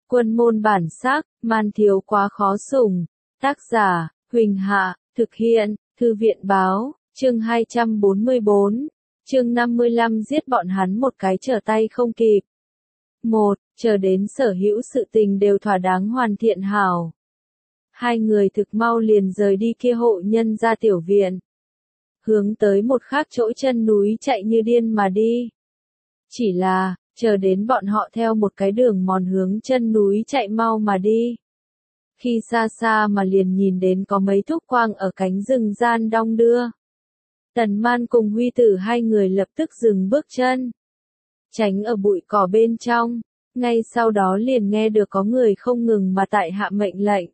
Quân môn bản sắc, man thiếu quá khó sủng. Tác giả, Huỳnh Hạ, thực hiện, Thư viện báo, chương 244, chương 55 giết bọn hắn một cái trở tay không kịp. 1. Chờ đến sở hữu sự tình đều thỏa đáng hoàn thiện hảo. Hai người thực mau liền rời đi kia hộ nhân ra tiểu viện. Hướng tới một khác chỗ chân núi chạy như điên mà đi. Chỉ là, chờ đến bọn họ theo một cái đường mòn hướng chân núi chạy mau mà đi. Khi xa xa mà liền nhìn đến có mấy thúc quang ở cánh rừng gian đong đưa. Tần Man cùng Huy Tử hai người lập tức dừng bước chân. Tránh ở bụi cỏ bên trong, ngay sau đó liền nghe được có người không ngừng mà tại hạ mệnh lệnh.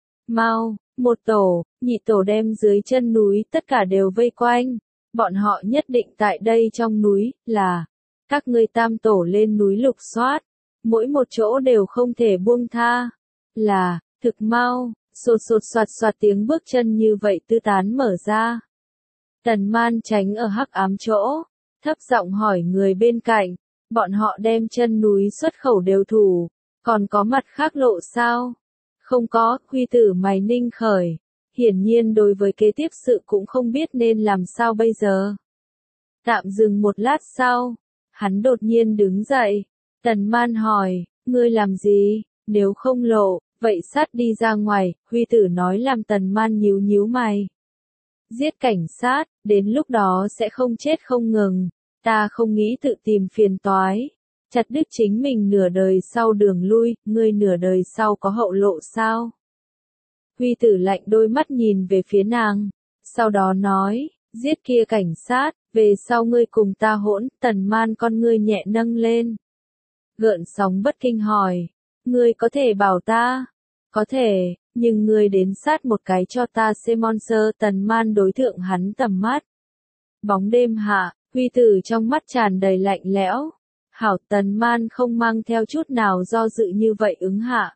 Mau, một tổ, nhị tổ đem dưới chân núi tất cả đều vây quanh. Bọn họ nhất định tại đây trong núi, là các ngươi tam tổ lên núi lục soát. Mỗi một chỗ đều không thể buông tha. Là, thực mau, sột sột soạt soạt tiếng bước chân như vậy tứ tán mở ra. Tần Man tránh ở hắc ám chỗ, thấp giọng hỏi người bên cạnh, bọn họ đem chân núi xuất khẩu đều thủ, còn có mặt khác lộ sao? Không có, Huy Tử mày ninh khởi, hiển nhiên đối với kế tiếp sự cũng không biết nên làm sao bây giờ. Tạm dừng một lát sau, hắn đột nhiên đứng dậy, Tần Man hỏi, ngươi làm gì, nếu không lộ, vậy sát đi ra ngoài, Huy Tử nói làm Tần Man nhíu nhíu mày. Giết cảnh sát, đến lúc đó sẽ không chết không ngừng, ta không nghĩ tự tìm phiền toái, chặt đứt chính mình nửa đời sau đường lui, ngươi nửa đời sau có hậu lộ sao? Huy Tử lạnh đôi mắt nhìn về phía nàng, sau đó nói, giết kia cảnh sát, về sau ngươi cùng ta hỗn, Tần Man con ngươi nhẹ nâng lên. Gợn sóng bất kinh hỏi, ngươi có thể bảo ta? Có thể, nhưng ngươi đến sát một cái cho ta xem monster. Tần Man đối thượng hắn tầm mắt. Bóng đêm hạ, Huy Tử trong mắt tràn đầy lạnh lẽo. Hảo, Tần Man không mang theo chút nào do dự như vậy ứng hạ.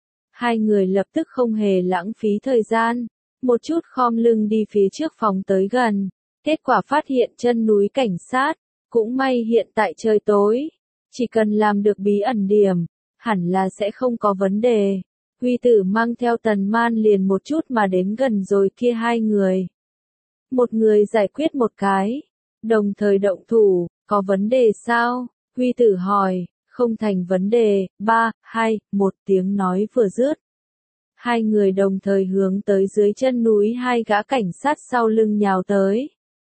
Hai người lập tức không hề lãng phí thời gian, một chút khom lưng đi phía trước phóng tới gần. Kết quả phát hiện chân núi cảnh sát, cũng may hiện tại trời tối, chỉ cần làm được bí ẩn điểm, hẳn là sẽ không có vấn đề. Huy Tử mang theo Tần Man liền một chút mà đến gần rồi kia hai người. Một người giải quyết một cái, đồng thời động thủ, có vấn đề sao? Huy Tử hỏi, không thành vấn đề, 3, 2, 1 tiếng nói vừa dứt. Hai người đồng thời hướng tới dưới chân núi hai gã cảnh sát sau lưng nhào tới.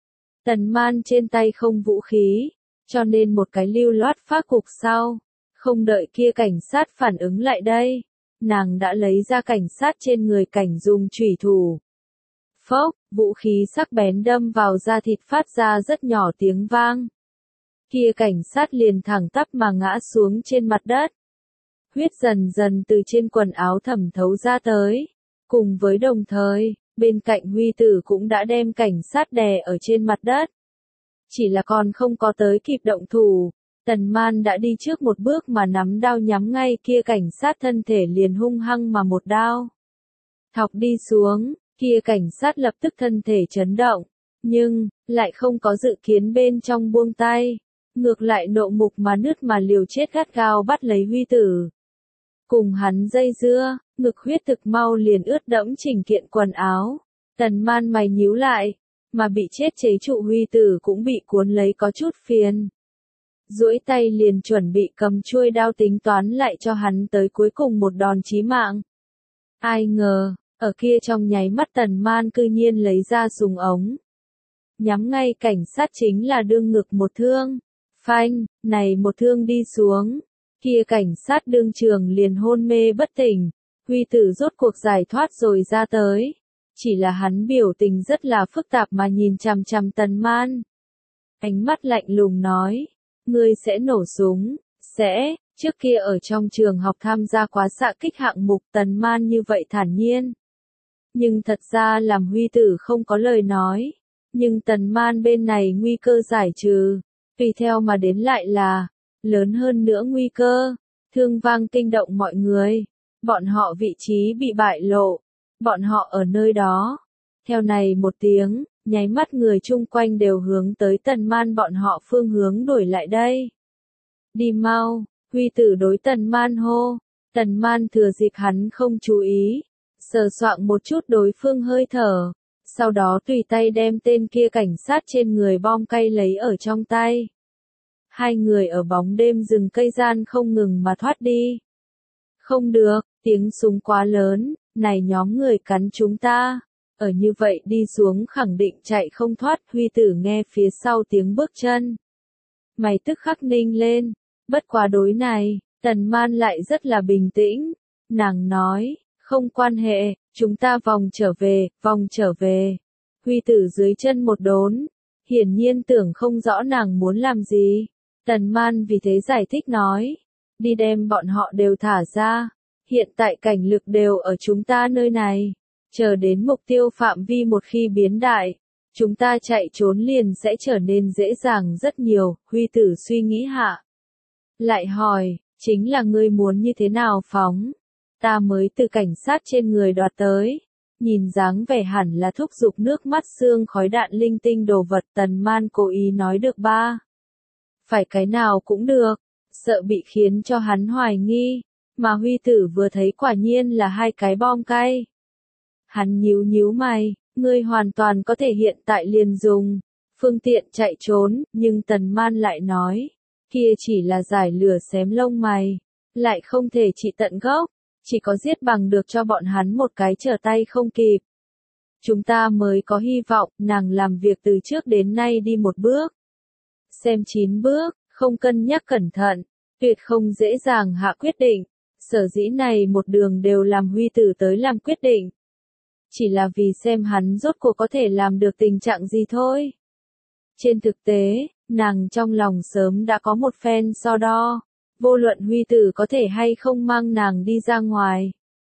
Tần Man trên tay không vũ khí, cho nên một cái lưu loát phá cục sau. Không đợi kia cảnh sát phản ứng lại đây, nàng đã lấy ra cảnh sát trên người cảnh dùng chủy thủ. Phốc, vũ khí sắc bén đâm vào da thịt phát ra rất nhỏ tiếng vang. Kia cảnh sát liền thẳng tắp mà ngã xuống trên mặt đất. Huyết dần dần từ trên quần áo thẩm thấu ra tới. Cùng với đồng thời, bên cạnh Huy Tử cũng đã đem cảnh sát đè ở trên mặt đất. Chỉ là còn không có tới kịp động thủ, Tần Man đã đi trước một bước mà nắm đao nhắm ngay kia cảnh sát thân thể liền hung hăng mà một đao. Thọc đi xuống, kia cảnh sát lập tức thân thể chấn động, nhưng, lại không có dự kiến bên trong buông tay. Ngược lại nộ mục mà nứt mà liều chết gắt gao bắt lấy Huy Tử. Cùng hắn dây dưa, ngực huyết thực mau liền ướt đẫm chỉnh kiện quần áo. Tần Man mày nhíu lại, mà bị chết chế trụ Huy Tử cũng bị cuốn lấy có chút phiền. Duỗi tay liền chuẩn bị cầm chuôi đao tính toán lại cho hắn tới cuối cùng một đòn chí mạng. Ai ngờ, ở kia trong nháy mắt Tần Man cư nhiên lấy ra súng ống. Nhắm ngay cảnh sát chính là đương ngực một thương. Phanh, này một thương đi xuống, kia cảnh sát đương trường liền hôn mê bất tỉnh, Huy Tử rốt cuộc giải thoát rồi ra tới. Chỉ là hắn biểu tình rất là phức tạp mà nhìn chằm chằm Tần Man. Ánh mắt lạnh lùng nói, ngươi sẽ nổ súng, sẽ, trước kia ở trong trường học tham gia quá xạ kích hạng mục. Tần Man như vậy thản nhiên. Nhưng thật ra làm Huy Tử không có lời nói, nhưng Tần Man bên này nguy cơ giải trừ. Tùy theo mà đến lại là, lớn hơn nữa nguy cơ, thương vang kinh động mọi người, bọn họ vị trí bị bại lộ, bọn họ ở nơi đó. Theo này một tiếng, nháy mắt người chung quanh đều hướng tới Tần Man bọn họ phương hướng đuổi lại đây. Đi mau, Huy Tử đối Tần Man hô, Tần Man thừa dịp hắn không chú ý, sờ soạng một chút đối phương hơi thở, sau đó tùy tay đem tên kia cảnh sát trên người bom cây lấy ở trong tay. Hai người ở bóng đêm rừng cây gian không ngừng mà thoát đi. Không được, tiếng súng quá lớn, này nhóm người cắn chúng ta. Ở như vậy đi xuống khẳng định chạy không thoát. Huy Tử nghe phía sau tiếng bước chân. Mày tức khắc ninh lên, bất quá đối này, Tần Man lại rất là bình tĩnh. Nàng nói, không quan hệ, chúng ta vòng trở về. Huy Tử dưới chân một đốn, hiển nhiên tưởng không rõ nàng muốn làm gì. Tần Man vì thế giải thích nói, đi đem bọn họ đều thả ra, hiện tại cảnh lực đều ở chúng ta nơi này, chờ đến mục tiêu phạm vi một khi biến đại, chúng ta chạy trốn liền sẽ trở nên dễ dàng rất nhiều. Huy Tử suy nghĩ hạ, lại hỏi, chính là ngươi muốn như thế nào phóng? Ta mới từ cảnh sát trên người đoạt tới. Nhìn dáng vẻ hẳn là thúc giục nước mắt xương khói đạn linh tinh đồ vật. Tần Man cố ý nói được ba. Phải cái nào cũng được, sợ bị khiến cho hắn hoài nghi, mà Huy Tử vừa thấy quả nhiên là hai cái bom cay. Hắn nhíu mày, ngươi hoàn toàn có thể hiện tại liền dùng, phương tiện chạy trốn, nhưng Tần Man lại nói, kia chỉ là giải lửa xém lông mày, lại không thể trị tận gốc, chỉ có giết bằng được cho bọn hắn một cái trở tay không kịp. Chúng ta mới có hy vọng. Nàng làm việc từ trước đến nay đi một bước, xem 9 bước, không cân nhắc cẩn thận, tuyệt không dễ dàng hạ quyết định. Sở dĩ này một đường đều làm Huy Tử tới làm quyết định. Chỉ là vì xem hắn rốt cuộc có thể làm được tình trạng gì thôi. Trên thực tế, nàng trong lòng sớm đã có một phen so đo, vô luận Huy Tử có thể hay không mang nàng đi ra ngoài.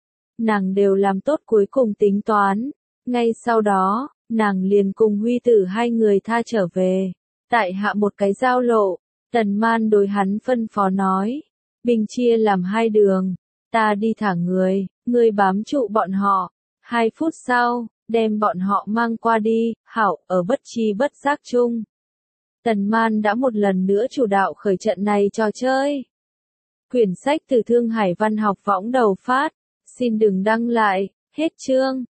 Nàng đều làm tốt cuối cùng tính toán, ngay sau đó, nàng liền cùng Huy Tử hai người tha trở về. Tại hạ một cái giao lộ, Tần Man đối hắn phân phó nói, binh chia làm hai đường, ta đi thả người, ngươi bám trụ bọn họ, 2 phút sau, đem bọn họ mang qua đi. Hảo. Ở bất chi bất giác chung, Tần Man đã một lần nữa chủ đạo khởi trận này trò chơi. Quyển sách từ Thương Hải Văn học võng đầu phát, xin đừng đăng lại, hết chương.